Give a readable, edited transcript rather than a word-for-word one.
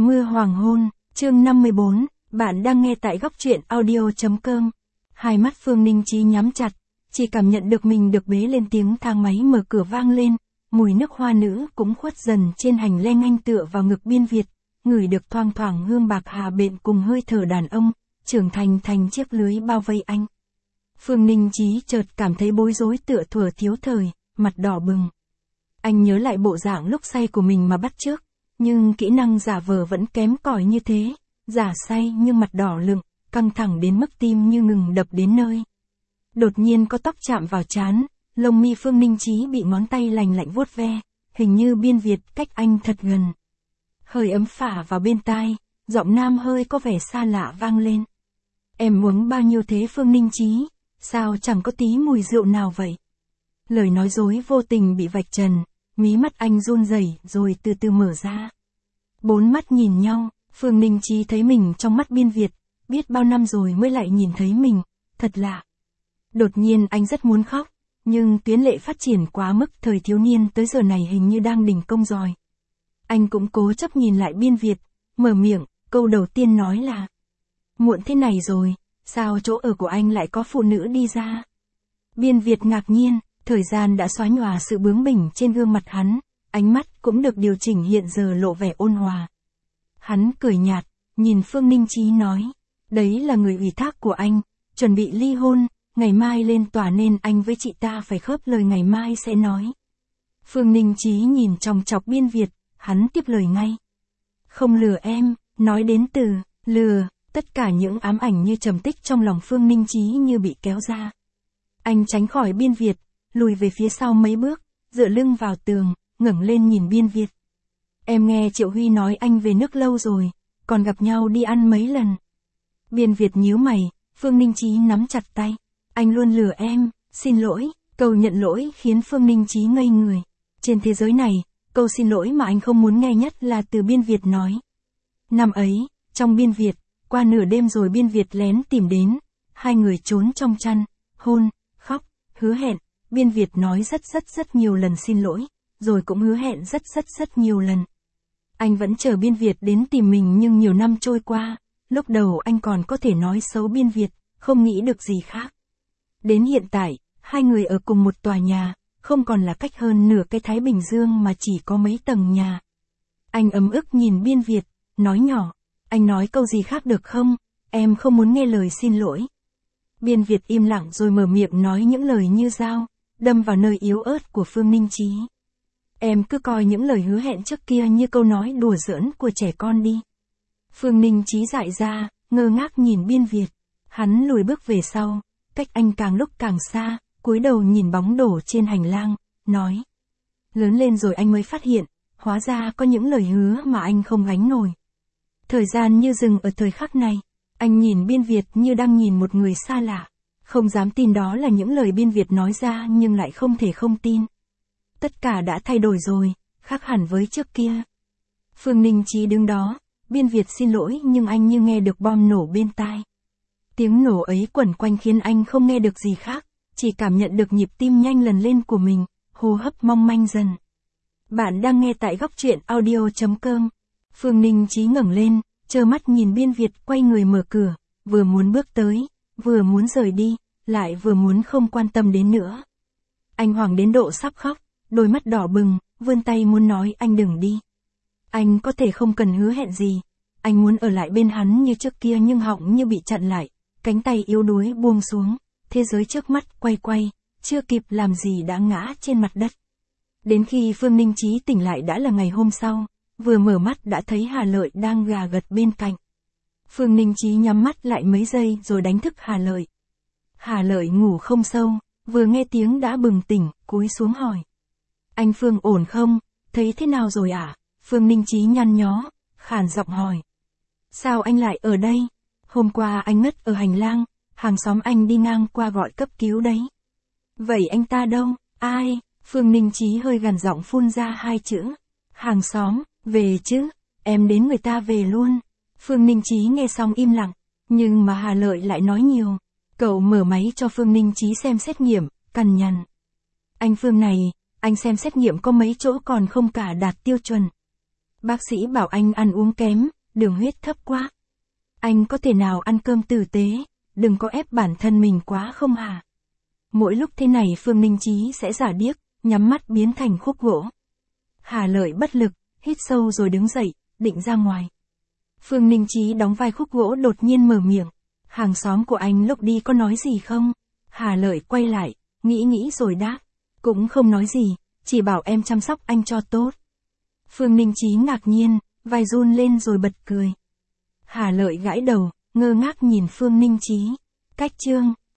Mưa hoàng hôn, chương 54, bạn đang nghe tại góc truyện audio.com. Hai mắt Phương Ninh Chí nhắm chặt, chỉ cảm nhận được mình được bế lên, tiếng thang máy mở cửa vang lên, mùi nước hoa nữ cũng khuất dần trên hành lang, anh tựa vào ngực Biên Việt, ngửi được thoang thoảng hương bạc hà bện cùng hơi thở đàn ông, trưởng thành thành chiếc lưới bao vây anh. Phương Ninh Chí chợt cảm thấy bối rối, tựa thuở thiếu thời, mặt đỏ bừng. Anh nhớ lại bộ dạng lúc say của mình mà bắt chước. Nhưng kỹ năng giả vờ vẫn kém cỏi như thế, giả say nhưng mặt đỏ lựng, căng thẳng đến mức tim như ngừng đập đến nơi. Đột nhiên có tóc chạm vào trán, lông mi Phương Ninh Chí bị ngón tay lành lạnh vuốt ve, hình như Biên Việt cách anh thật gần. Hơi ấm phả vào bên tai, giọng nam hơi có vẻ xa lạ vang lên. Em uống bao nhiêu thế Phương Ninh Chí, sao chẳng có tí mùi rượu nào vậy? Lời nói dối vô tình bị vạch trần. Mí mắt anh run rẩy rồi từ từ mở ra. Bốn mắt nhìn nhau, Phương Ninh Chí thấy mình trong mắt Biên Việt, biết bao năm rồi mới lại nhìn thấy mình, thật lạ. Đột nhiên anh rất muốn khóc, nhưng tuyến lệ phát triển quá mức, thời thiếu niên tới giờ này hình như đang đỉnh công rồi. Anh cũng cố chấp nhìn lại Biên Việt, mở miệng, câu đầu tiên nói là: muộn thế này rồi, sao chỗ ở của anh lại có phụ nữ đi ra? Biên Việt ngạc nhiên. Thời gian đã xóa nhòa sự bướng bỉnh trên gương mặt hắn, ánh mắt cũng được điều chỉnh, hiện giờ lộ vẻ ôn hòa. Hắn cười nhạt, nhìn Phương Ninh Chí nói, đấy là người ủy thác của anh, chuẩn bị ly hôn, ngày mai lên tòa nên anh với chị ta phải khớp lời ngày mai sẽ nói. Phương Ninh Chí nhìn chòng chọc Biên Việt, hắn tiếp lời ngay. Không lừa em, nói đến từ lừa, tất cả những ám ảnh như trầm tích trong lòng Phương Ninh Chí như bị kéo ra. Anh tránh khỏi Biên Việt, lùi về phía sau mấy bước, dựa lưng vào tường, ngẩng lên nhìn Biên Việt. Em nghe Triệu Huy nói anh về nước lâu rồi, còn gặp nhau đi ăn mấy lần. Biên Việt nhíu mày, Phương Ninh Chí nắm chặt tay. Anh luôn lừa em, xin lỗi, câu nhận lỗi khiến Phương Ninh Chí ngây người. Trên thế giới này, câu xin lỗi mà anh không muốn nghe nhất là từ Biên Việt nói. Năm ấy, trong Biên Việt, qua nửa đêm rồi Biên Việt lén tìm đến, hai người trốn trong chăn, hôn, khóc, hứa hẹn. Biên Việt nói rất nhiều lần xin lỗi, rồi cũng hứa hẹn rất nhiều lần. Anh vẫn chờ Biên Việt đến tìm mình, nhưng nhiều năm trôi qua, lúc đầu anh còn có thể nói xấu Biên Việt, không nghĩ được gì khác. Đến hiện tại, hai người ở cùng một tòa nhà, không còn là cách hơn nửa cái Thái Bình Dương mà chỉ có mấy tầng nhà. Anh ấm ức nhìn Biên Việt, nói nhỏ, anh nói câu gì khác được không, em không muốn nghe lời xin lỗi. Biên Việt im lặng rồi mở miệng nói những lời như dao, đâm vào nơi yếu ớt của Phương Ninh Chí. Em cứ coi những lời hứa hẹn trước kia như câu nói đùa giỡn của trẻ con đi. Phương Ninh Chí dại ra, ngơ ngác nhìn Biên Việt. Hắn lùi bước về sau, cách anh càng lúc càng xa, cúi đầu nhìn bóng đổ trên hành lang, nói. Lớn lên rồi anh mới phát hiện, hóa ra có những lời hứa mà anh không gánh nổi. Thời gian như dừng ở thời khắc này, anh nhìn Biên Việt như đang nhìn một người xa lạ. Không dám tin đó là những lời Biên Việt nói ra, nhưng lại không thể không tin. Tất cả đã thay đổi rồi, khác hẳn với trước kia. Phương Ninh Chí đứng đó, Biên Việt xin lỗi nhưng anh như nghe được bom nổ bên tai. Tiếng nổ ấy quẩn quanh khiến anh không nghe được gì khác, chỉ cảm nhận được nhịp tim nhanh lần lên của mình, hô hấp mong manh dần. Bạn đang nghe tại góc truyện audio.com. Phương Ninh Chí ngẩng lên, trơ mắt nhìn Biên Việt quay người mở cửa, vừa muốn bước tới, vừa muốn rời đi, lại vừa muốn không quan tâm đến nữa. Anh hoảng đến độ sắp khóc, đôi mắt đỏ bừng, vươn tay muốn nói anh đừng đi. Anh có thể không cần hứa hẹn gì, anh muốn ở lại bên hắn như trước kia, nhưng họng như bị chặn lại, cánh tay yếu đuối buông xuống, thế giới trước mắt quay, chưa kịp làm gì đã ngã trên mặt đất. Đến khi Phương Ninh Chí tỉnh lại đã là ngày hôm sau, vừa mở mắt đã thấy Hà Lợi đang gà gật bên cạnh. Phương Ninh Chí nhắm mắt lại mấy giây rồi đánh thức Hà Lợi. Hà Lợi ngủ không sâu, vừa nghe tiếng đã bừng tỉnh, cúi xuống hỏi. Anh Phương ổn không, thấy thế nào rồi ạ? Phương Ninh Chí nhăn nhó, khàn giọng hỏi. Sao anh lại ở đây? Hôm qua anh ngất ở hành lang, hàng xóm anh đi ngang qua gọi cấp cứu đấy. Vậy anh ta đâu? Ai? Phương Ninh Chí hơi gằn giọng phun ra hai chữ. Hàng xóm, về chứ, em đến người ta về luôn. Phương Ninh Chí nghe xong im lặng, nhưng mà Hà Lợi lại nói nhiều. Cậu mở máy cho Phương Ninh Chí xem xét nghiệm, cằn nhằn. Anh Phương này, anh xem xét nghiệm có mấy chỗ còn không cả đạt tiêu chuẩn. Bác sĩ bảo anh ăn uống kém, đường huyết thấp quá. Anh có thể nào ăn cơm tử tế, đừng có ép bản thân mình quá không hả? Mỗi lúc thế này Phương Ninh Chí sẽ giả điếc, nhắm mắt biến thành khúc gỗ. Hà Lợi bất lực, hít sâu rồi đứng dậy, định ra ngoài. Phương Ninh Chí đóng vai khúc gỗ đột nhiên mở miệng. Hàng xóm của anh lúc đi có nói gì không? Hà Lợi quay lại, nghĩ rồi đáp. Cũng không nói gì, chỉ bảo em chăm sóc anh cho tốt. Phương Ninh Chí ngạc nhiên, vai run lên rồi bật cười. Hà Lợi gãi đầu, ngơ ngác nhìn Phương Ninh Chí. Cách chương